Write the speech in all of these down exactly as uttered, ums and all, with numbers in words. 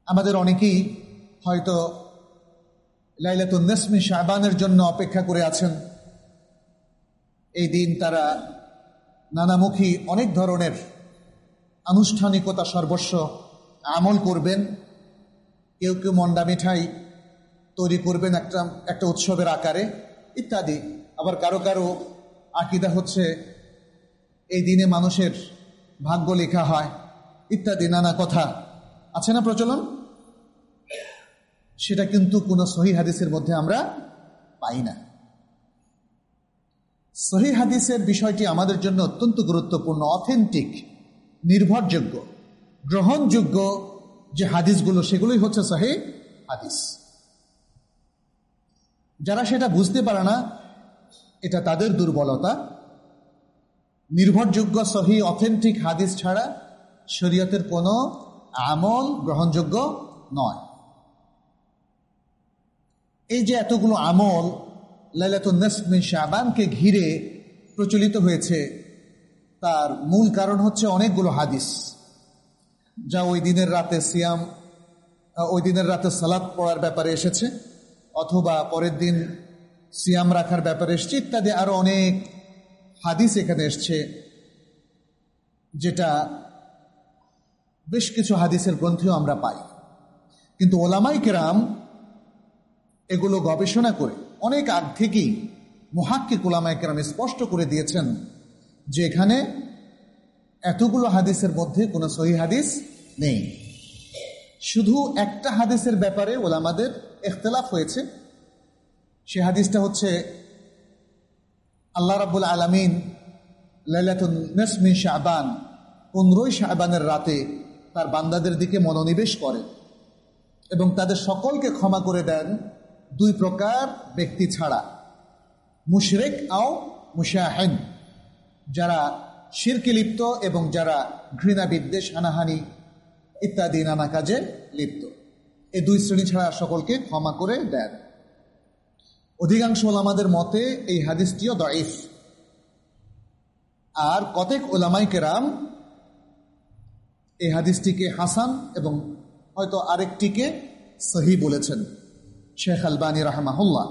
আমাদের অনেকেই হয়তো লাইলাতুন নিসফি শাবানের জন্য অপেক্ষা করে আছেন। এই দিন তারা নানামুখী অনেক ধরনের আনুষ্ঠানিকতা সর্বস্ব আমল করবেন। কেউ কেউ মন্ডা মিঠাই তৈরি করবেন একটা একটা উৎসবের আকারে ইত্যাদি। আবার কারো কারো আকীদা হচ্ছে এই দিনে মানুষের ভাগ্য লেখা হয় ইত্যাদি নানা কথা আছে না প্রচলন। সেটা কিন্তু কোনো সহিহ হাদিসের মধ্যে আমরা পাই না। সহিহ হাদিসের বিষয়টি আমাদের জন্য অত্যন্ত গুরুত্বপূর্ণ, অথেন্টিক, নির্ভরযোগ্য, গ্রহণযোগ্য যে হাদিসগুলো সেগুলোই হচ্ছে সহিহ হাদিস। যারা সেটা বুঝতে পারে না এটা তাদের দুর্বলতা। নির্ভরযোগ্য সহিহ অথেন্টিক হাদিস ছাড়া শরীয়তের কোনো আমল গ্রহণযোগ্য নয়। এই যে এতগুলো আমল লাইলাতুন নিসফ মিন শাবানকে ঘিরে প্রচলিত হয়েছে তার মূল কারণ হচ্ছে অনেকগুলো হাদিস, যা ওই দিনের রাতে সিয়াম, ওই দিনের রাতে সালাত পড়ার ব্যাপারে এসেছে, অথবা পরের দিন সিয়াম রাখার ব্যাপারে এসেছে ইত্যাদি। আরো অনেক হাদিস এখানে এসছে, যেটা বেশ কিছু হাদিসের গ্রন্থেও আমরা পাই। কিন্তু ওলামায়ে কেরাম এগুলো গবেষণা করে অনেক আগ থেকেই মুহাক্কিক ওলামায়ে কেরাম স্পষ্ট করে দিয়েছেন যে এখানে এতগুলো হাদিসের মধ্যে কোনো সহিহ হাদিস নেই। শুধু একটা হাদিসের ব্যাপারে ওলামাদের ইখতিলাফ হয়েছে। সে হাদিসটা হচ্ছে আল্লাহ রাব্বুল আলামিন লাইলাতুন নিসফ মিন শাবান, পনেরোই শাবানের রাতে তার বান্দাদের দিকে মনোনিবেশ করেন এবং তাদের সকলকে ক্ষমা করে দেন দুই প্রকার ব্যক্তি ছাড়া, মুশরিক আও মুশাহিন, যারা শিরকে লিপ্ত এবং যারা ঘৃণা, বিদ্বেষ, হানাহানি ইত্যাদি নানা কাজে লিপ্ত। এই দুই শ্রেণী ছাড়া সকলকে ক্ষমা করে দেন। অধিকাংশ ওলামাদের মতে এই হাদিসটিও দাঈফ, আর কতেক ওলামায়ে কেরাম এই হাদিসটিকে হাসান এবং হয়তো আরেকটিকে সহিহ বলেছেন, শেখ আলবানী রাহমাহুল্লাহ।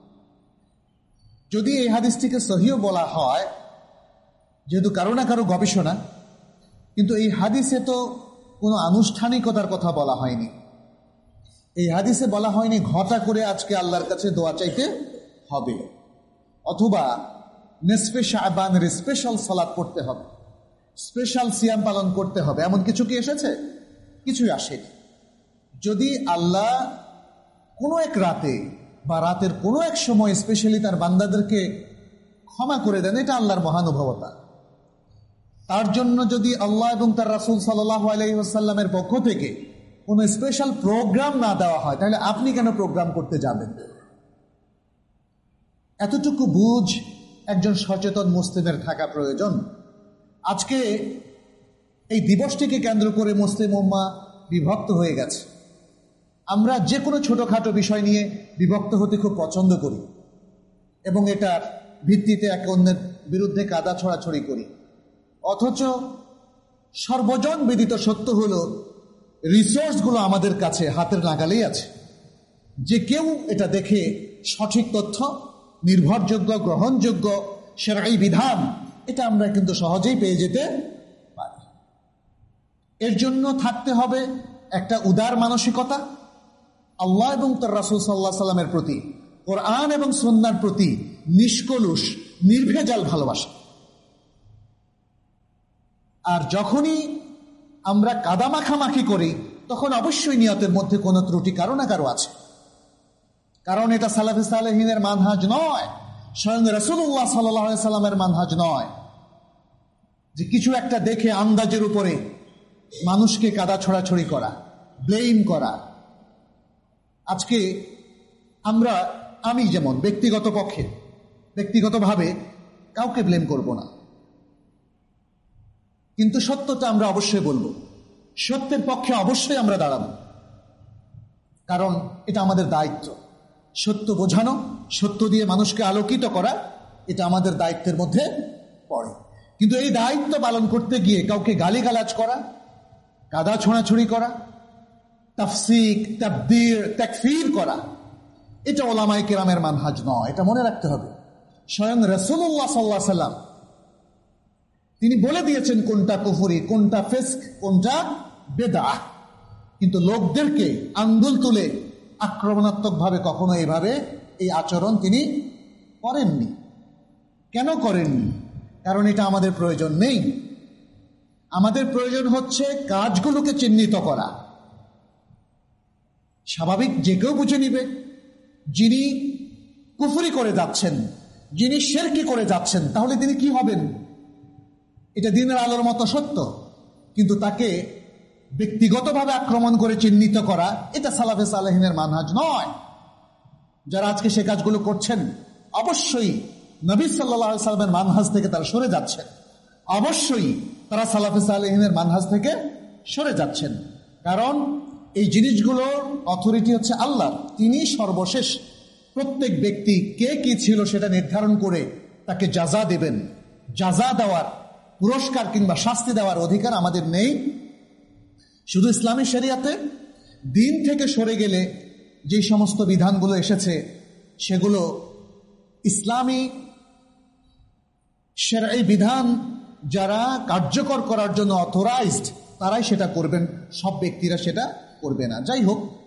যদি এই হাদিসটিকে সহিহ বলা হয়, যেহেতু কারো না কারো গবেষণা, কিন্তু এই হাদিসে তো কোনো আনুষ্ঠানিকতার কথা বলা হয়নি। এই হাদিসে বলা হয়নি ঘটা করে আজকে আল্লাহর কাছে দোয়া চাইতে হবে, অথবা নিসফে শাবানের স্পেশাল সালাত পড়তে হবে, স্পেশাল সিয়াম পালন করতে হবে, এমন কিছু কি এসেছে? কিছুই আসেনি। যদি আল্লাহ কোনো এক রাতে বা রাতের কোনো এক সময় স্পেশালি তার বান্দাদেরকে ক্ষমা করে দেন, এটা আল্লাহর মহানুভবতা। তার জন্য যদি আল্লাহ এবং তার রাসূল সাল্লাল্লাহু আলাইহি ওয়াসাল্লামের পক্ষ থেকে কোনো স্পেশাল প্রোগ্রাম না দেওয়া হয়, তাহলে আপনি কেন প্রোগ্রাম করতে যাবেন? এতটুকু বুঝ একজন সচেতন মুসলিমের থাকা প্রয়োজন। আজকে এই দিবসটিকে কেন্দ্র করে মুসলিম উম্মাহ বিভক্ত হয়ে গেছে। আমরা যে কোনো ছোটখাটো বিষয় নিয়ে বিভক্ত হতে খুব পছন্দ করি এবং এটার ভিত্তিতে একে অন্যের বিরুদ্ধে কাদা ছড়াছড়ি করি। অথচ সর্বজন বিদিত সত্য হলো রিসোর্সগুলো আমাদের কাছে হাতের নাগালেই আছে। যে কেউ এটা দেখে সঠিক তথ্য, নির্ভরযোগ্য, গ্রহণযোগ্য শরঈ বিধান, এটা আমরা কিন্তু সহজেই পেয়ে যেতে পারি। এর জন্য থাকতে হবে একটা উদার মানসিকতা, আল্লাহ এবং তার রাসূল সাল্লাল্লাহু আলাইহি সাল্লামের প্রতি, কোরআন এবং সুন্নাহর প্রতি নিষ্কলুষ, নির্ভেজাল ভালোবাসা। আর যখনই আমরা কাদা মাখামাখি করি, তখন অবশ্যই নিয়তের মধ্যে কোনো ত্রুটি কারো না কারো আছে। কারণ এটা সালাফে সালেহিনের মানহাজ নয়, স্বয়ং রাসূলুল্লাহ সাল্লাল্লাহু আলাইহি সাল্লামের মানহাজ নয়, যে কিছু একটা দেখে আন্দাজের উপরে মানুষকে কাদা ছড়াছড়ি করা, ব্লেম করা। আজকে আমরা, আমি যেমন ব্যক্তিগত পক্ষে ব্যক্তিগতভাবে কাউকে ব্লেম করব না, কিন্তু সত্যটা আমরা অবশ্যই বলবো, সত্যের পক্ষে অবশ্যই আমরা দাঁড়াবো, কারণ এটা আমাদের দায়িত্ব। সত্য বোঝানো, সত্য দিয়ে মানুষকে আলোকিত করা, এটা আমাদের দায়িত্বের মধ্যে পড়ে। কিন্তু এই দায়িত্ব পালন করতে গিয়ে কাউকে গালিগালাজ করা, কাদা ছোঁড়াছুড়ি করা, তাফসিক, তাবদীর, তাকফীর করা, এটা উলামায়ে কেরামের মানহাজ নয়। এটা মনে রাখতে হবে। স্বয়ং রাসূলুল্লাহ সাল্লাল্লাহু আলাইহি ওয়াসাল্লাম তিনি বলে দিয়েছেন কোনটা কুফরি, কোনটা ফিসক, কোনটা বেদআহ। কিন্তু লোকদেরকে আঙ্গুল তুলে আক্রমণাত্মক ভাবে কখনো এভাবে এই আচরণ তিনি করেননি। কেন করেননি? কারণ এটা আমাদের প্রয়োজন নেই। আমাদের প্রয়োজন হচ্ছে কাজগুলোকে চিহ্নিত করা। স্বাভাবিক যে কেউ বুঝে নিবে যিনি কুফরি করে যাচ্ছেন, যিনি শিরকি করে যাচ্ছেন, তাহলে তিনি কি হবেন? এটা দিনের আলোর মতো সত্য। কিন্তু তাকে ব্যক্তিগতভাবে আক্রমণ করে চিহ্নিত করা, এটা সালাফে সালেহিনের মানহাজ নয়। যারা আজকে সে কাজগুলো করছেন অবশ্যই নবী সাল্লাল্লাহু আলাইহি সাল্লামের মানহাজ থেকে তারা সরে যাচ্ছেন। অবশ্যই তারা সালাফে সালেহিনের মানহাজ থেকে সরে যাচ্ছেন। কারণ এই জিনিসগুলোর অথরিটি হচ্ছে আল্লাহ। তিনি সর্বশেষ প্রত্যেক ব্যক্তি কে কি ছিল সেটা নির্ধারণ করে তাকে জাযা দেবেন। জাযা দেওয়ার, পুরস্কার কিংবা শাস্তি দেওয়ার অধিকার আমাদের নেই। শুধু ইসলামী শরিয়াতে দিন থেকে সরে গেলে যে সমস্ত বিধানগুলো এসেছে সেগুলো ইসলামী শরঈ বিধান যারা কার্যকর করার জন্য অথরাইজড তারাই সেটা করবেন, সব ব্যক্তিরা সেটা করবে না। যাই হোক,